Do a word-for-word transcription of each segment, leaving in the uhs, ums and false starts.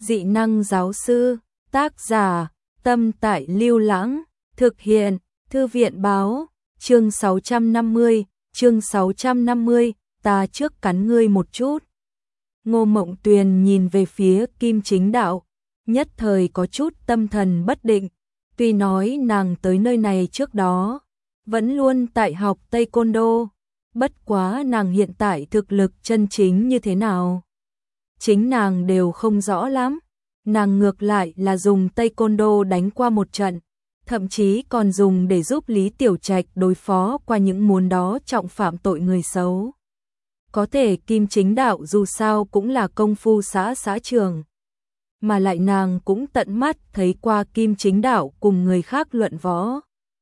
Dị năng giáo sư, tác giả, Tâm Tại Lưu Lãng, thực hiện, Thư viện báo, chương sáu trăm năm mươi, chương sáu trăm năm mươi, ta trước cắn ngươi một chút. Ngô Mộng Tuyền nhìn về phía Kim Chính Đạo, nhất thời có chút tâm thần bất định, tuy nói nàng tới nơi này trước đó, vẫn luôn tại học Taekwondo, bất quá nàng hiện tại thực lực chân chính như thế nào. Chính nàng đều không rõ lắm, nàng ngược lại là dùng Taekwondo đánh qua một trận, thậm chí còn dùng để giúp Lý Tiểu Trạch đối phó qua những muốn đó trọng phạm tội người xấu. Có thể Kim Chính Đạo dù sao cũng là công phu xã xã trường, mà lại nàng cũng tận mắt thấy qua Kim Chính Đạo cùng người khác luận võ.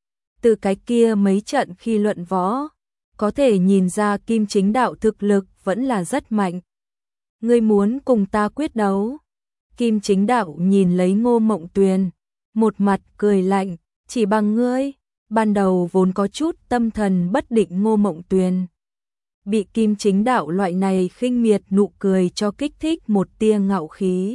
Từ cái kia mấy trận khi luận võ, có thể nhìn ra Kim Chính Đạo thực lực vẫn là rất mạnh. Ngươi muốn cùng ta quyết đấu? Kim Chính Đạo nhìn lấy Ngô Mộng Tuyền, một mặt cười lạnh, chỉ bằng ngươi. Ban đầu vốn có chút tâm thần bất định Ngô Mộng Tuyền, bị Kim Chính Đạo loại này khinh miệt nụ cười cho kích thích một tia ngạo khí.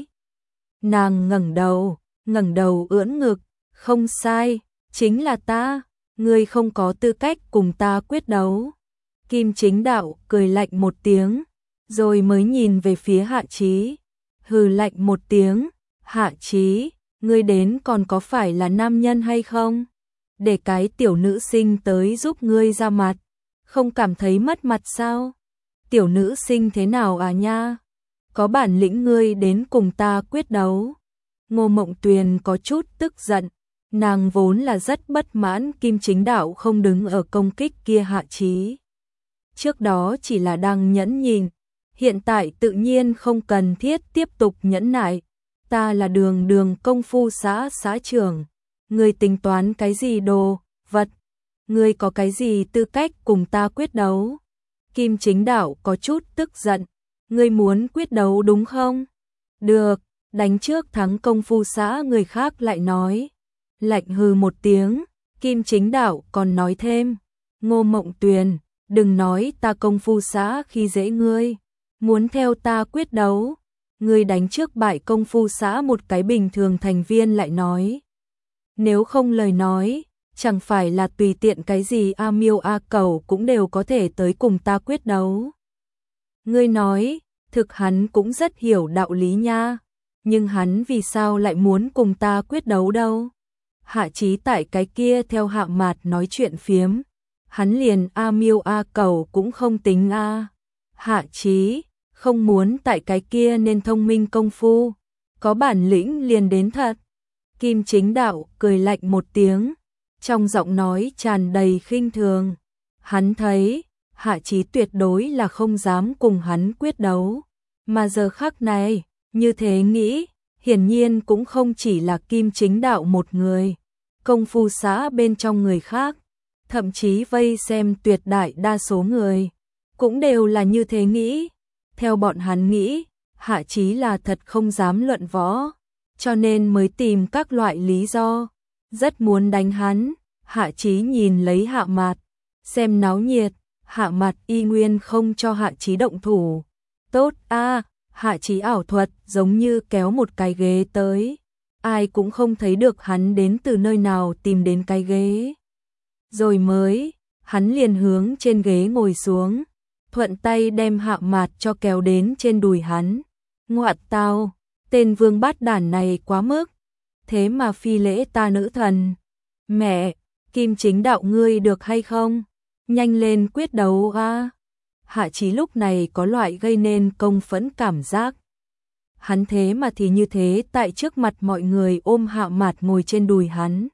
Nàng ngẩng đầu, ngẩng đầu ưỡn ngực, không sai, chính là ta, ngươi không có tư cách cùng ta quyết đấu. Kim Chính Đạo cười lạnh một tiếng, rồi mới nhìn về phía Hạ Chí, hừ lạnh một tiếng, Hạ Chí, ngươi đến còn có phải là nam nhân hay không? Để cái tiểu nữ sinh tới giúp ngươi ra mặt, không cảm thấy mất mặt sao? Tiểu nữ sinh thế nào à nha? Có bản lĩnh ngươi đến cùng ta quyết đấu. Ngô Mộng Tuyền có chút tức giận, nàng vốn là rất bất mãn Kim Chính Đạo không đứng ở công kích kia Hạ Chí. Trước đó chỉ là đang nhẫn nhịn, hiện tại tự nhiên không cần thiết tiếp tục nhẫn nại. Ta là Đường Đường công phu xã xã trưởng, ngươi tính toán cái gì đồ vật? Ngươi có cái gì tư cách cùng ta quyết đấu? Kim Chính Đạo có chút tức giận, ngươi muốn quyết đấu đúng không? Được, đánh trước thắng công phu xã người khác lại nói. Lạnh hừ một tiếng, Kim Chính Đạo còn nói thêm, Ngô Mộng Tuyền, đừng nói ta công phu xã khi dễ ngươi, muốn theo ta quyết đấu, ngươi đánh trước bại công phu xã một cái bình thường thành viên lại nói. Nếu không lời nói, chẳng phải là tùy tiện cái gì A Miêu A Cẩu cũng đều có thể tới cùng ta quyết đấu. Ngươi nói, thực hắn cũng rất hiểu đạo lý nha, nhưng hắn vì sao lại muốn cùng ta quyết đấu đâu? Hạ Chí tại cái kia theo Hạ Mạt nói chuyện phiếm, hắn liền A Miêu A Cẩu cũng không tính a. Hạ Chí không muốn tại cái kia nên thông minh công phu, có bản lĩnh liền đến thật. Kim Chính Đạo cười lạnh một tiếng, trong giọng nói tràn đầy khinh thường. Hắn thấy Hạ Chí tuyệt đối là không dám cùng hắn quyết đấu, mà giờ khắc này, như thế nghĩ, hiển nhiên cũng không chỉ là Kim Chính Đạo một người, công phu xã bên trong người khác, thậm chí vây xem tuyệt đại đa số người, cũng đều là như thế nghĩ. Theo bọn hắn nghĩ, Hạ Chí là thật không dám luận võ, cho nên mới tìm các loại lý do, rất muốn đánh hắn. Hạ Chí nhìn lấy Hạ Mạt, xem náo nhiệt, Hạ Mạt y nguyên không cho Hạ Chí động thủ. Tốt a, Hạ Chí ảo thuật giống như kéo một cái ghế tới, ai cũng không thấy được hắn đến từ nơi nào tìm đến cái ghế. Rồi mới, hắn liền hướng trên ghế ngồi xuống, thuận tay đem Hạ Mạt cho kéo đến trên đùi hắn. Ngoại tao, tên vương bát đản này quá mức, thế mà phi lễ ta nữ thần. Mẹ, Kim Chính Đạo ngươi được hay không? Nhanh lên quyết đấu a. Hạ Chí lúc này có loại gây nên công phẫn cảm giác. Hắn thế mà thì như thế tại trước mặt mọi người ôm Hạ Mạt ngồi trên đùi hắn.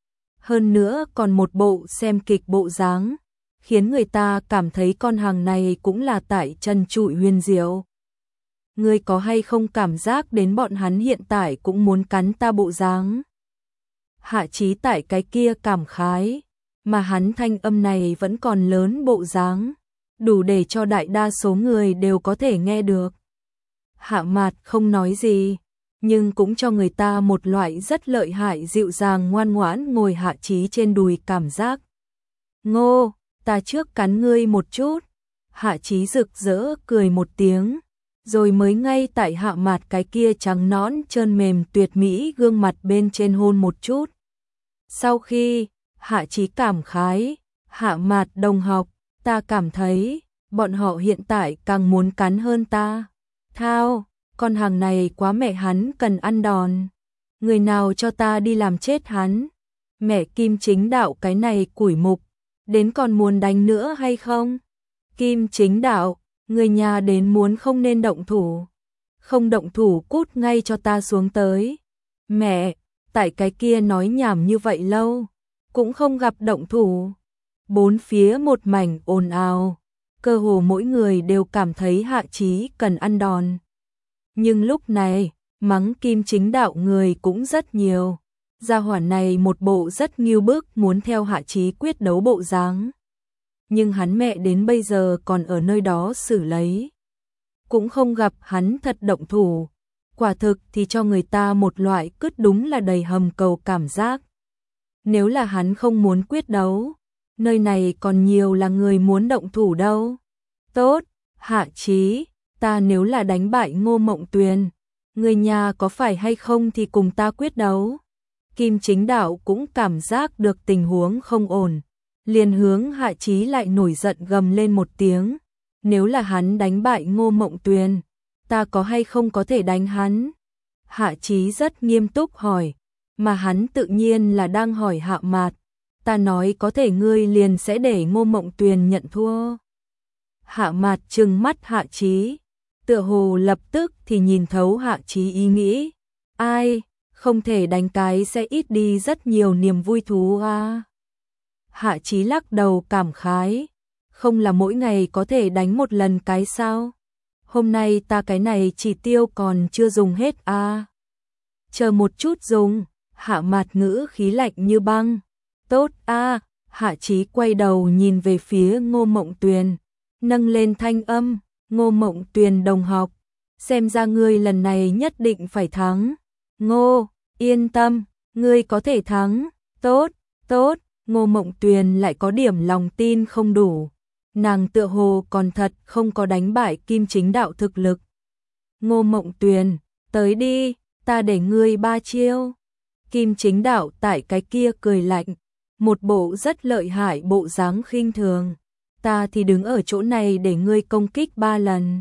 Hơn nữa còn một bộ xem kịch bộ dáng, khiến người ta cảm thấy con hàng này cũng là tại trần trụi huyền diệu. Ngươi có hay không cảm giác đến bọn hắn hiện tại cũng muốn cắn ta bộ dáng? Hạ Chí tại cái kia cảm khái, mà hắn thanh âm này vẫn còn lớn bộ dáng, đủ để cho đại đa số người đều có thể nghe được. Hạ Mạt không nói gì, nhưng cũng cho người ta một loại rất lợi hại dịu dàng ngoan ngoãn ngồi Hạ Chí trên đùi cảm giác. Ngô, ta trước cắn ngươi một chút. Hạ Chí rực rỡ cười một tiếng, rồi mới ngay tại Hạ Mạt cái kia trắng nõn trơn mềm tuyệt mỹ gương mặt bên trên hôn một chút. Sau khi Hạ Chí cảm khái, Hạ Mạt đồng học, ta cảm thấy bọn họ hiện tại càng muốn cắn hơn ta. Thao, con hàng này quá mẹ hắn cần ăn đòn. Người nào cho ta đi làm chết hắn. Mẹ Kim Chính Đạo cái này củi mục, đến còn muốn đánh nữa hay không? Kim Chính Đạo, người nhà đến muốn không nên động thủ. Không động thủ cút ngay cho ta xuống tới. Mẹ, tại cái kia nói nhảm như vậy lâu, cũng không gặp động thủ. Bốn phía một mảnh ồn ào, cơ hồ mỗi người đều cảm thấy Hạ Chí cần ăn đòn. Nhưng lúc này, mắng Kim Chính Đạo người cũng rất nhiều. Gia hỏa này một bộ rất nghiêu bức muốn theo Hạ Chí quyết đấu bộ dáng. Nhưng hắn mẹ đến bây giờ còn ở nơi đó xử lấy. Cũng không gặp hắn thật động thủ. Quả thực thì cho người ta một loại cứt đúng là đầy hầm cầu cảm giác. Nếu là hắn không muốn quyết đấu, nơi này còn nhiều là người muốn động thủ đâu. Tốt, Hạ Chí, ta nếu là đánh bại Ngô Mộng Tuyền, người nhà có phải hay không thì cùng ta quyết đấu. Kim Chính Đạo cũng cảm giác được tình huống không ổn, liền hướng Hạ Chí lại nổi giận gầm lên một tiếng. Nếu là hắn đánh bại Ngô Mộng Tuyền, ta có hay không có thể đánh hắn? Hạ Chí rất nghiêm túc hỏi, mà hắn tự nhiên là đang hỏi Hạ Mạt. Ta nói có thể ngươi liền sẽ để Ngô Mộng Tuyền nhận thua. Hạ Mạt trừng mắt Hạ Chí, tựa hồ lập tức thì nhìn thấu Hạ Chí ý nghĩ. Ai, không thể đánh cái sẽ ít đi rất nhiều niềm vui thú à. Hạ Chí lắc đầu cảm khái, không là mỗi ngày có thể đánh một lần cái sao? Hôm nay ta cái này chỉ tiêu còn chưa dùng hết à. Chờ một chút dùng, Hạ Mạt ngữ khí lạnh như băng. Tốt a, Hạ Chí quay đầu nhìn về phía Ngô Mộng Tuyền, nâng lên thanh âm, Ngô Mộng Tuyền đồng học, xem ra ngươi lần này nhất định phải thắng. Ngô, yên tâm, ngươi có thể thắng. Tốt, tốt, Ngô Mộng Tuyền lại có điểm lòng tin không đủ. Nàng tựa hồ còn thật không có đánh bại Kim Chính Đạo thực lực. Ngô Mộng Tuyền, tới đi, ta để ngươi ba chiêu. Kim Chính Đạo tại cái kia cười lạnh, một bộ rất lợi hại bộ dáng khinh thường. Ta thì đứng ở chỗ này để ngươi công kích ba lần.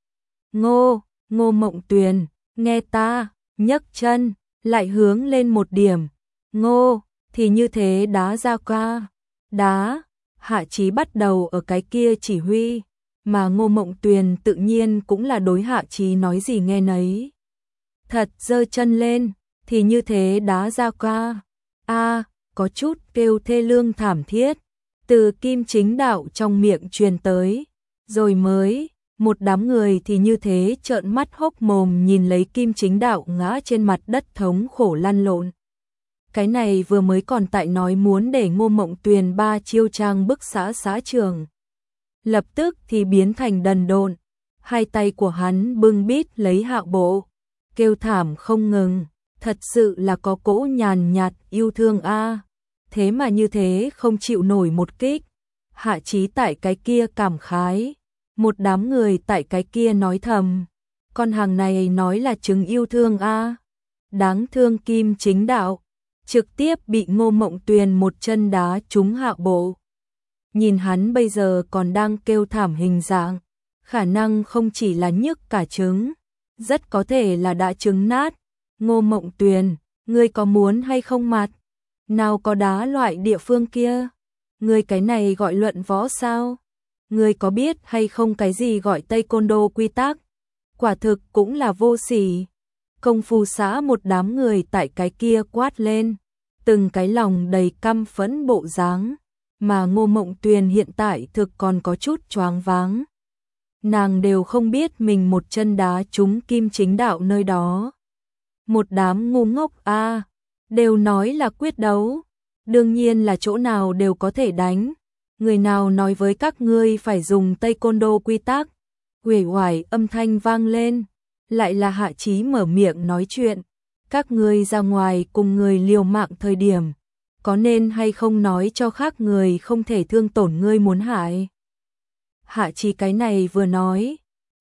Ngô, Ngô Mộng Tuyền, nghe ta, nhấc chân, lại hướng lên một điểm. Ngô, thì như thế đá ra qua. Đá, Hạ Chí bắt đầu ở cái kia chỉ huy, mà Ngô Mộng Tuyền tự nhiên cũng là đối Hạ Chí nói gì nghe nấy. Thật giơ chân lên, thì như thế đá ra qua. A, có chút kêu thê lương thảm thiết, từ Kim Chính Đạo trong miệng truyền tới, rồi mới, một đám người thì như thế trợn mắt hốc mồm nhìn lấy Kim Chính Đạo ngã trên mặt đất thống khổ lăn lộn. Cái này vừa mới còn tại nói muốn để Ngô Mộng Tuyền ba chiêu trang bức xã xã trường. Lập tức thì biến thành đần độn, hai tay của hắn bưng bít lấy Hạ Bộ, kêu thảm không ngừng, thật sự là có cỗ nhàn nhạt yêu thương a. Thế mà như thế không chịu nổi một kích. Hạ Chí tại cái kia cảm khái, một đám người tại cái kia nói thầm, con hàng này nói là chứng yêu thương a. Đáng thương Kim Chính Đạo, trực tiếp bị Ngô Mộng Tuyền một chân đá trúng Hạ Bộ. Nhìn hắn bây giờ còn đang kêu thảm hình dạng, khả năng không chỉ là nhức cả trứng, rất có thể là đã trứng nát. Ngô Mộng Tuyền, ngươi có muốn hay không mặt? Nào có đá loại địa phương kia? Ngươi cái này gọi luận võ sao? Ngươi có biết hay không cái gì gọi taekwondo quy tắc? Quả thực cũng là vô sỉ. Công phu xã một đám người tại cái kia quát lên, từng cái lòng đầy căm phẫn bộ dáng, mà Ngô Mộng Tuyền hiện tại thực còn có chút choáng váng. Nàng đều không biết mình một chân đá trúng Kim Chính Đạo nơi đó. Một đám ngu ngốc a, đều nói là quyết đấu, đương nhiên là chỗ nào đều có thể đánh. Người nào nói với các ngươi phải dùng taekwondo quy tắc? Uể oải âm thanh vang lên, lại là Hạ Chí mở miệng nói chuyện. Các ngươi ra ngoài cùng người liều mạng thời điểm, có nên hay không nói cho khác người không thể thương tổn ngươi muốn hại? Hạ Chí cái này vừa nói,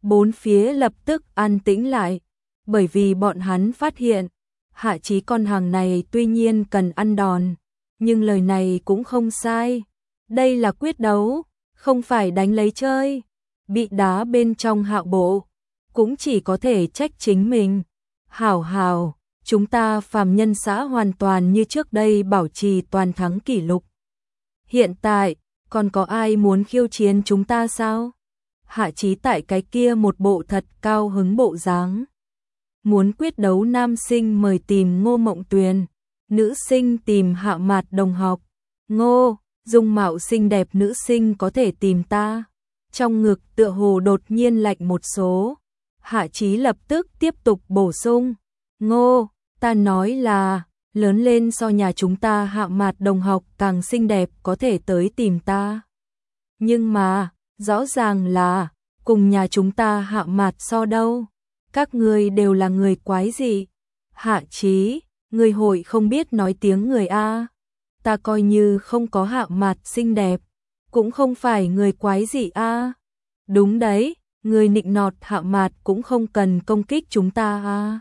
Bốn phía lập tức an tĩnh lại, bởi vì bọn hắn phát hiện, Hạ Chí con hàng này tuy nhiên cần ăn đòn, nhưng lời này cũng không sai. Đây là quyết đấu, không phải đánh lấy chơi. Bị đá bên trong Hạo bộ, cũng chỉ có thể trách chính mình. Hảo hảo, chúng ta phàm nhân xã hoàn toàn như trước đây bảo trì toàn thắng kỷ lục. Hiện tại, còn có ai muốn khiêu chiến chúng ta sao? Hạ Chí tại cái kia một bộ thật cao hứng bộ dáng. Muốn quyết đấu nam sinh mời tìm Ngô Mộng Tuyền, nữ sinh tìm Hạ Mạt đồng học. Ngô, dung mạo xinh đẹp nữ sinh có thể tìm ta. Trong ngực tựa hồ đột nhiên lạnh một số. Hạ Chí lập tức tiếp tục bổ sung. Ngô, ta nói là, lớn lên so nhà chúng ta Hạ Mạt đồng học càng xinh đẹp có thể tới tìm ta. Nhưng mà, rõ ràng là, cùng nhà chúng ta Hạ Mạt so đâu. Các ngươi đều là người quái gì? Hạ Chí, người hội không biết nói tiếng người A. Ta coi như không có Hạ Mạt xinh đẹp, cũng không phải người quái gì A. Đúng đấy, người nịnh nọt Hạ Mạt cũng không cần công kích chúng ta A.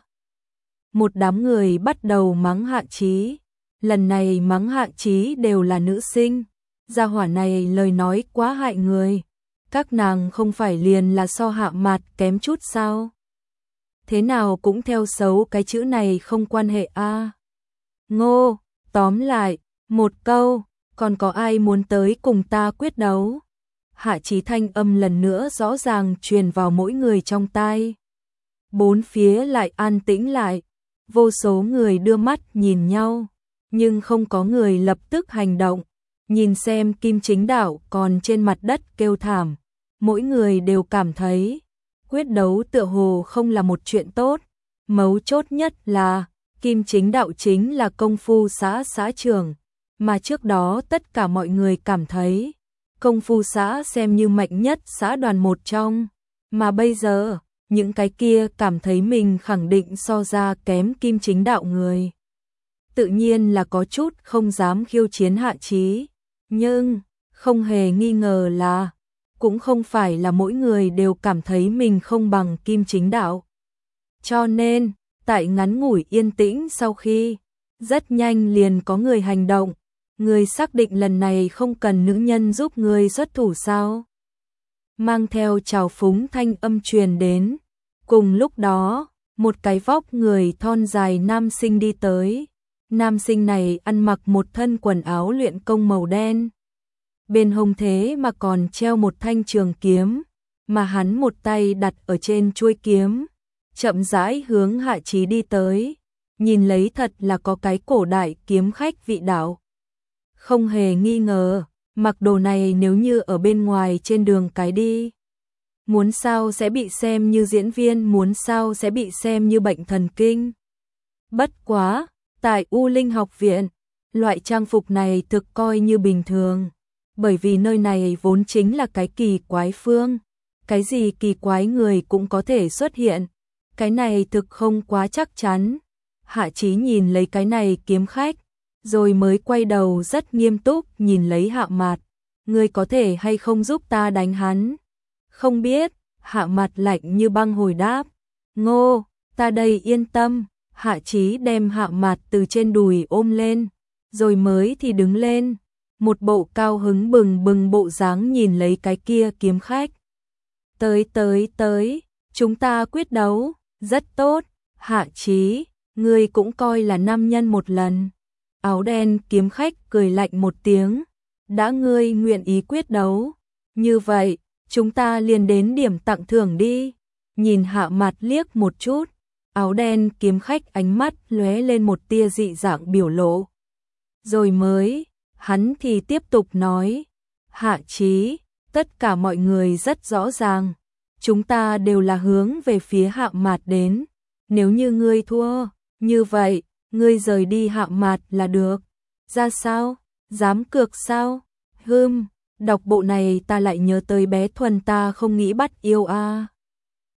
Một đám người bắt đầu mắng Hạ Chí. Lần này mắng Hạ Chí đều là nữ sinh. Gia hỏa này lời nói quá hại người. Các nàng không phải liền là so Hạ Mạt kém chút sao? Thế nào cũng theo xấu cái chữ này không quan hệ a. Ngô, tóm lại, một câu, còn có ai muốn tới cùng ta quyết đấu? Hạ Chí thanh âm lần nữa rõ ràng truyền vào mỗi người trong tai. Bốn phía lại an tĩnh lại, vô số người đưa mắt nhìn nhau, nhưng không có người lập tức hành động. Nhìn xem Kim Chính Đạo còn trên mặt đất kêu thảm, mỗi người đều cảm thấy quyết đấu tựa hồ không là một chuyện tốt. Mấu chốt nhất là Kim Chính Đạo chính là công phu xã xã trưởng, mà trước đó tất cả mọi người cảm thấy công phu xã xem như mạnh nhất xã đoàn một trong, mà bây giờ những cái kia cảm thấy mình khẳng định so ra kém Kim Chính Đạo người, tự nhiên là có chút không dám khiêu chiến Hạ Chí. Nhưng không hề nghi ngờ là cũng không phải là mỗi người đều cảm thấy mình không bằng Kim Chính Đạo. Cho nên, tại ngắn ngủi yên tĩnh sau khi, rất nhanh liền có người hành động. Người xác định lần này không cần nữ nhân giúp người xuất thủ sao? Mang theo trào phúng thanh âm truyền đến. Cùng lúc đó, một cái vóc người thon dài nam sinh đi tới. Nam sinh này ăn mặc một thân quần áo luyện công màu đen. Bên hông thế mà còn treo một thanh trường kiếm, mà hắn một tay đặt ở trên chuôi kiếm, chậm rãi hướng Hạ Chí đi tới, nhìn lấy thật là có cái cổ đại kiếm khách vị đạo. Không hề nghi ngờ, mặc đồ này nếu như ở bên ngoài trên đường cái đi, muốn sao sẽ bị xem như diễn viên, muốn sao sẽ bị xem như bệnh thần kinh. Bất quá, tại U Linh học viện, loại trang phục này thực coi như bình thường. Bởi vì nơi này vốn chính là cái kỳ quái phương, cái gì kỳ quái người cũng có thể xuất hiện, cái này thực không quá chắc chắn. Hạ Chí nhìn lấy cái này kiếm khách, rồi mới quay đầu rất nghiêm túc nhìn lấy Hạ Mạt. Ngươi có thể hay không giúp ta đánh hắn? Không biết, Hạ Mạt lạnh như băng hồi đáp. Ngô, ta đây yên tâm. Hạ Chí đem Hạ Mạt từ trên đùi ôm lên, rồi mới thì đứng lên. Một bộ cao hứng bừng bừng bộ dáng nhìn lấy cái kia kiếm khách. Tới tới tới, chúng ta quyết đấu, rất tốt, Hạ Chí, ngươi cũng coi là nam nhân một lần. Áo đen kiếm khách cười lạnh một tiếng, đã ngươi nguyện ý quyết đấu, như vậy, chúng ta liền đến điểm tặng thưởng đi. Nhìn Hạ Mạt liếc một chút, áo đen kiếm khách ánh mắt lóe lên một tia dị dạng biểu lộ. Rồi mới hắn thì tiếp tục nói, Hạ Chí, tất cả mọi người rất rõ ràng, chúng ta đều là hướng về phía Hạ Mạt đến, nếu như ngươi thua, như vậy, ngươi rời đi Hạ Mạt là được. Ra sao? Dám cược sao? Hừm, đọc bộ này ta lại nhớ tới bé Thuần ta không nghĩ bắt yêu a.